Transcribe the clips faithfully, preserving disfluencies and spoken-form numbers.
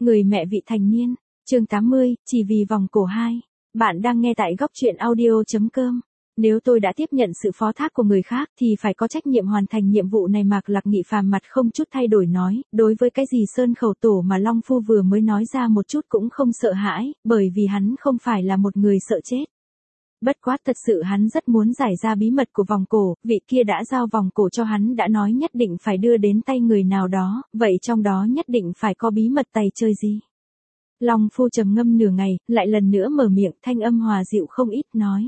Người mẹ vị thành niên, chương tám mươi, chỉ vì vòng cổ hai. Bạn đang nghe tại góc truyện audio.com. Nếu tôi đã tiếp nhận sự phó thác của người khác thì phải có trách nhiệm hoàn thành nhiệm vụ này. Mạc Lạc Nghị phàm mặt không chút thay đổi nói, đối với cái gì Sơn Khẩu Tổ mà Long Phu vừa mới nói ra một chút cũng không sợ hãi, bởi vì hắn không phải là một người sợ chết. Bất quá thật sự hắn rất muốn giải ra bí mật của vòng cổ, vị kia đã giao vòng cổ cho hắn đã nói nhất định phải đưa đến tay người nào đó, vậy trong đó nhất định phải có bí mật tày chơi gì. Long Phu trầm ngâm nửa ngày, lại lần nữa mở miệng, thanh âm hòa dịu không ít nói.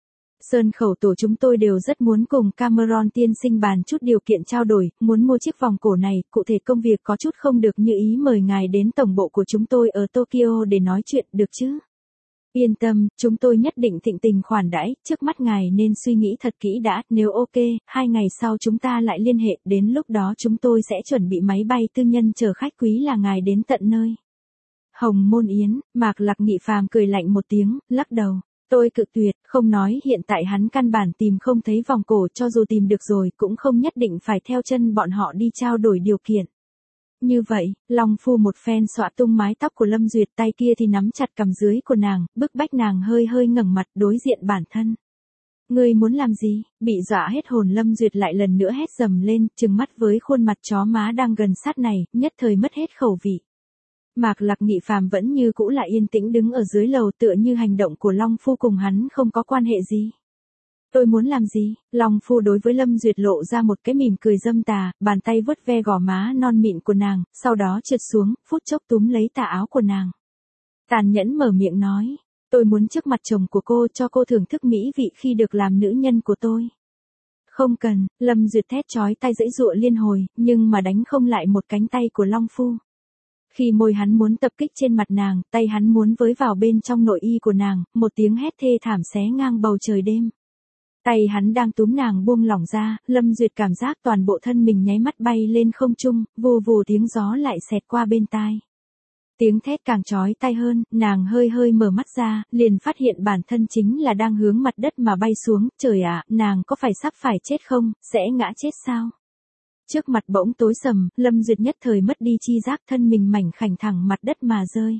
Sơn Khẩu Tổ chúng tôi đều rất muốn cùng Cameron tiên sinh bàn chút điều kiện trao đổi, muốn mua chiếc vòng cổ này, cụ thể công việc có chút không được như ý, mời ngài đến tổng bộ của chúng tôi ở Tokyo để nói chuyện, được chứ? Yên tâm, chúng tôi nhất định thịnh tình khoản đãi, trước mắt ngài nên suy nghĩ thật kỹ đã, nếu ok, hai ngày sau chúng ta lại liên hệ, đến lúc đó chúng tôi sẽ chuẩn bị máy bay tư nhân chở khách quý là ngài đến tận nơi. Hồng Môn Yến, Mạc Lạc Nghị phàm cười lạnh một tiếng, lắc đầu. Tôi cự tuyệt, không nói hiện tại hắn căn bản tìm không thấy vòng cổ, cho dù tìm được rồi cũng không nhất định phải theo chân bọn họ đi trao đổi điều kiện. Như vậy, Long Phu một phen xõa tung mái tóc của Lâm Duyệt, tay kia thì nắm chặt cằm dưới của nàng, bức bách nàng hơi hơi ngẩng mặt đối diện bản thân. Ngươi muốn làm gì? Bị dọa hết hồn Lâm Duyệt lại lần nữa hét dầm lên, trừng mắt với khuôn mặt chó má đang gần sát này, nhất thời mất hết khẩu vị. Mạc Lạc Nghị phàm vẫn như cũ là yên tĩnh đứng ở dưới lầu, tựa như hành động của Long Phu cùng hắn không có quan hệ gì. Tôi muốn làm gì? Long Phu đối với Lâm Duyệt lộ ra một cái mỉm cười dâm tà, bàn tay vuốt ve gò má non mịn của nàng, sau đó trượt xuống, phút chốc túm lấy tà áo của nàng. Tàn nhẫn mở miệng nói, tôi muốn trước mặt chồng của cô cho cô thưởng thức mỹ vị khi được làm nữ nhân của tôi. Không cần, Lâm Duyệt thét chói tai giãy giụa liên hồi, nhưng mà đánh không lại một cánh tay của Long Phu. Khi môi hắn muốn tập kích trên mặt nàng, tay hắn muốn với vào bên trong nội y của nàng, một tiếng hét thê thảm xé ngang bầu trời đêm. Tay hắn đang túm nàng buông lỏng ra, Lâm Duyệt cảm giác toàn bộ thân mình nháy mắt bay lên không trung, vù vù tiếng gió lại xẹt qua bên tai. Tiếng thét càng chói tai hơn, nàng hơi hơi mở mắt ra, liền phát hiện bản thân chính là đang hướng mặt đất mà bay xuống, trời ạ, nàng có phải sắp phải chết không, sẽ ngã chết sao? Trước mặt bỗng tối sầm, Lâm Duyệt nhất thời mất đi chi giác, thân mình mảnh khảnh thẳng mặt đất mà rơi.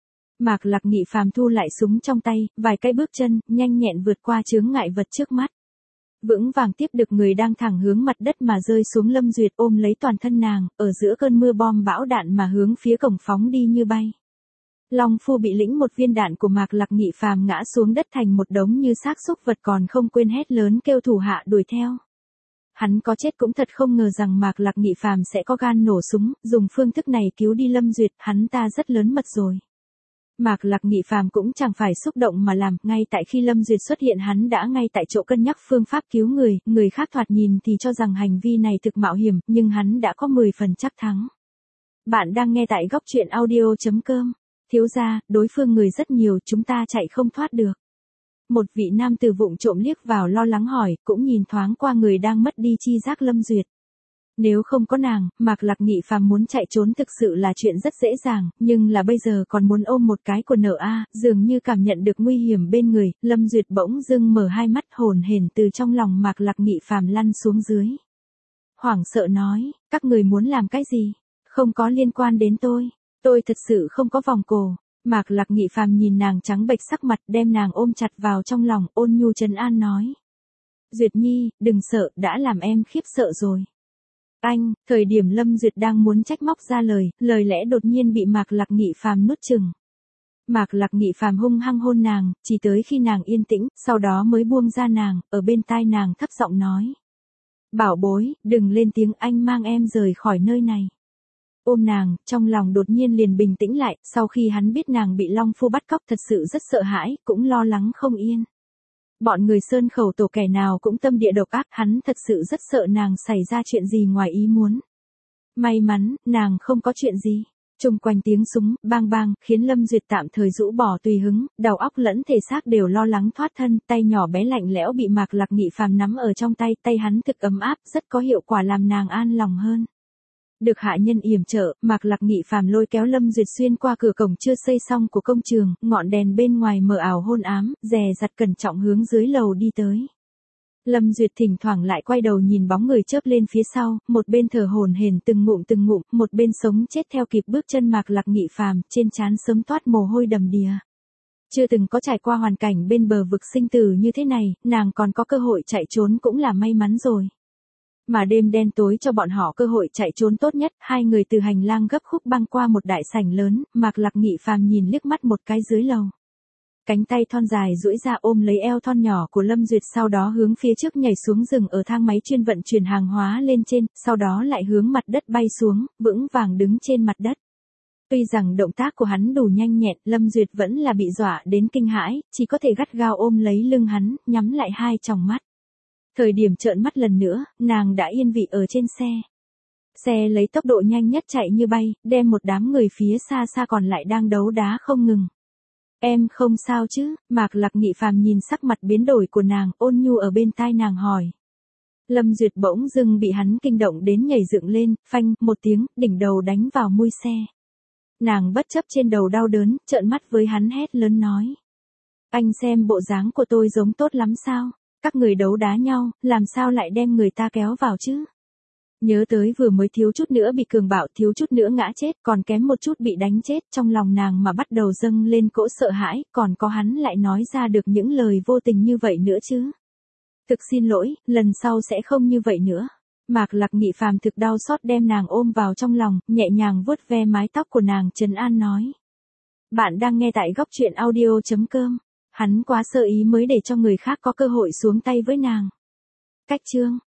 Mạc Lạc Nghị phàm thu lại súng trong tay, vài cái bước chân, nhanh nhẹn vượt qua chướng ngại vật trước mắt. Vững vàng tiếp được người đang thẳng hướng mặt đất mà rơi xuống. Lâm Duyệt ôm lấy toàn thân nàng, ở giữa cơn mưa bom bão đạn mà hướng phía cổng phóng đi như bay. Long Phu bị lĩnh một viên đạn của Mạc Lạc Nghị phàm ngã xuống đất thành một đống như xác súc vật, còn không quên hét lớn kêu thủ hạ đuổi theo. Hắn có chết cũng thật không ngờ rằng Mạc Lạc Nghị phàm sẽ có gan nổ súng, dùng phương thức này cứu đi Lâm Duyệt, hắn ta rất lớn mật rồi. Mạc Lạc Nghị phàm cũng chẳng phải xúc động mà làm, ngay tại khi Lâm Duyệt xuất hiện hắn đã ngay tại chỗ cân nhắc phương pháp cứu người, người khác thoạt nhìn thì cho rằng hành vi này thực mạo hiểm, nhưng hắn đã có mười phần chắc thắng. Bạn đang nghe tại góc truyện audio.com. Thiếu gia, đối phương người rất nhiều, chúng ta chạy không thoát được. Một vị nam tử vụng trộm liếc vào lo lắng hỏi, cũng nhìn thoáng qua người đang mất đi chi giác Lâm Duyệt. Nếu không có nàng, Mạc Lạc Nghị phàm muốn chạy trốn thực sự là chuyện rất dễ dàng, nhưng là bây giờ còn muốn ôm một cái của nợ a, dường như cảm nhận được nguy hiểm bên người, Lâm Duyệt bỗng dưng mở hai mắt hồn hển từ trong lòng Mạc Lạc Nghị phàm lăn xuống dưới. Hoảng sợ nói, các người muốn làm cái gì? Không có liên quan đến tôi, tôi thật sự không có vòng cổ. Mạc Lạc Nghị phàm nhìn nàng trắng bệch sắc mặt, đem nàng ôm chặt vào trong lòng, ôn nhu trấn an nói. Duyệt Nhi, đừng sợ, đã làm em khiếp sợ rồi. Anh, thời điểm Lâm Duyệt đang muốn trách móc ra lời, lời lẽ đột nhiên bị Mạc Lạc Nghị phàm nuốt chửng. Mạc Lạc Nghị phàm hung hăng hôn nàng, chỉ tới khi nàng yên tĩnh, sau đó mới buông ra nàng, ở bên tai nàng thấp giọng nói. Bảo bối, đừng lên tiếng, anh mang em rời khỏi nơi này. Ôm nàng, trong lòng đột nhiên liền bình tĩnh lại, sau khi hắn biết nàng bị Long Phu bắt cóc thật sự rất sợ hãi, cũng lo lắng không yên. Bọn người Sơn Khẩu Tổ kẻ nào cũng tâm địa độc ác, hắn thật sự rất sợ nàng xảy ra chuyện gì ngoài ý muốn. May mắn, nàng không có chuyện gì. Chung quanh tiếng súng, bang bang, khiến Lâm Duyệt tạm thời rũ bỏ tùy hứng, đầu óc lẫn thể xác đều lo lắng thoát thân, tay nhỏ bé lạnh lẽo bị Mạc Lạc Nghị phàm nắm ở trong tay, tay hắn thực ấm áp, rất có hiệu quả làm nàng an lòng hơn. Được hạ nhân yểm trợ, Mạc Lạc Nghị phàm lôi kéo Lâm Duyệt xuyên qua cửa cổng chưa xây xong của công trường, ngọn đèn bên ngoài mờ ảo hôn ám, dè dặt cẩn trọng hướng dưới lầu đi tới. Lâm Duyệt thỉnh thoảng lại quay đầu nhìn bóng người chớp lên phía sau, một bên thở hổn hển từng ngụm từng ngụm, một bên sống chết theo kịp bước chân Mạc Lạc Nghị Phàm, trên trán sớm toát mồ hôi đầm đìa. Chưa từng có trải qua hoàn cảnh bên bờ vực sinh tử như thế này, nàng còn có cơ hội chạy trốn cũng là may mắn rồi. Mà đêm đen tối cho bọn họ cơ hội chạy trốn tốt nhất, hai người từ hành lang gấp khúc băng qua một đại sảnh lớn, Mạc Lạc Nghị Phàm nhìn liếc mắt một cái dưới lầu. Cánh tay thon dài duỗi ra ôm lấy eo thon nhỏ của Lâm Duyệt, sau đó hướng phía trước nhảy xuống rừng ở thang máy chuyên vận chuyển hàng hóa lên trên, sau đó lại hướng mặt đất bay xuống, vững vàng đứng trên mặt đất. Tuy rằng động tác của hắn đủ nhanh nhẹn, Lâm Duyệt vẫn là bị dọa đến kinh hãi, chỉ có thể gắt gao ôm lấy lưng hắn, nhắm lại hai tròng mắt. Thời điểm trợn mắt lần nữa, nàng đã yên vị ở trên xe. Xe lấy tốc độ nhanh nhất chạy như bay, đem một đám người phía xa xa còn lại đang đấu đá không ngừng. Em không sao chứ? Mạc Lạc Nghị Phàm nhìn sắc mặt biến đổi của nàng, ôn nhu ở bên tai nàng hỏi. Lâm Duyệt bỗng dưng bị hắn kinh động đến nhảy dựng lên, phanh, một tiếng, đỉnh đầu đánh vào mui xe. Nàng bất chấp trên đầu đau đớn, trợn mắt với hắn hét lớn nói. Anh xem bộ dáng của tôi giống tốt lắm sao? Các người đấu đá nhau, làm sao lại đem người ta kéo vào chứ? Nhớ tới vừa mới thiếu chút nữa bị cường bạo, thiếu chút nữa ngã chết, còn kém một chút bị đánh chết, trong lòng nàng mà bắt đầu dâng lên cỗ sợ hãi, còn có hắn lại nói ra được những lời vô tình như vậy nữa chứ. Thực xin lỗi, lần sau sẽ không như vậy nữa. Mạc Lạc Nghị Phàm thực đau xót đem nàng ôm vào trong lòng, nhẹ nhàng vuốt ve mái tóc của nàng, trấn an nói. Bạn đang nghe tại góc truyện audio chấm com. Hắn quá sơ ý mới để cho người khác có cơ hội xuống tay với nàng. Cách chương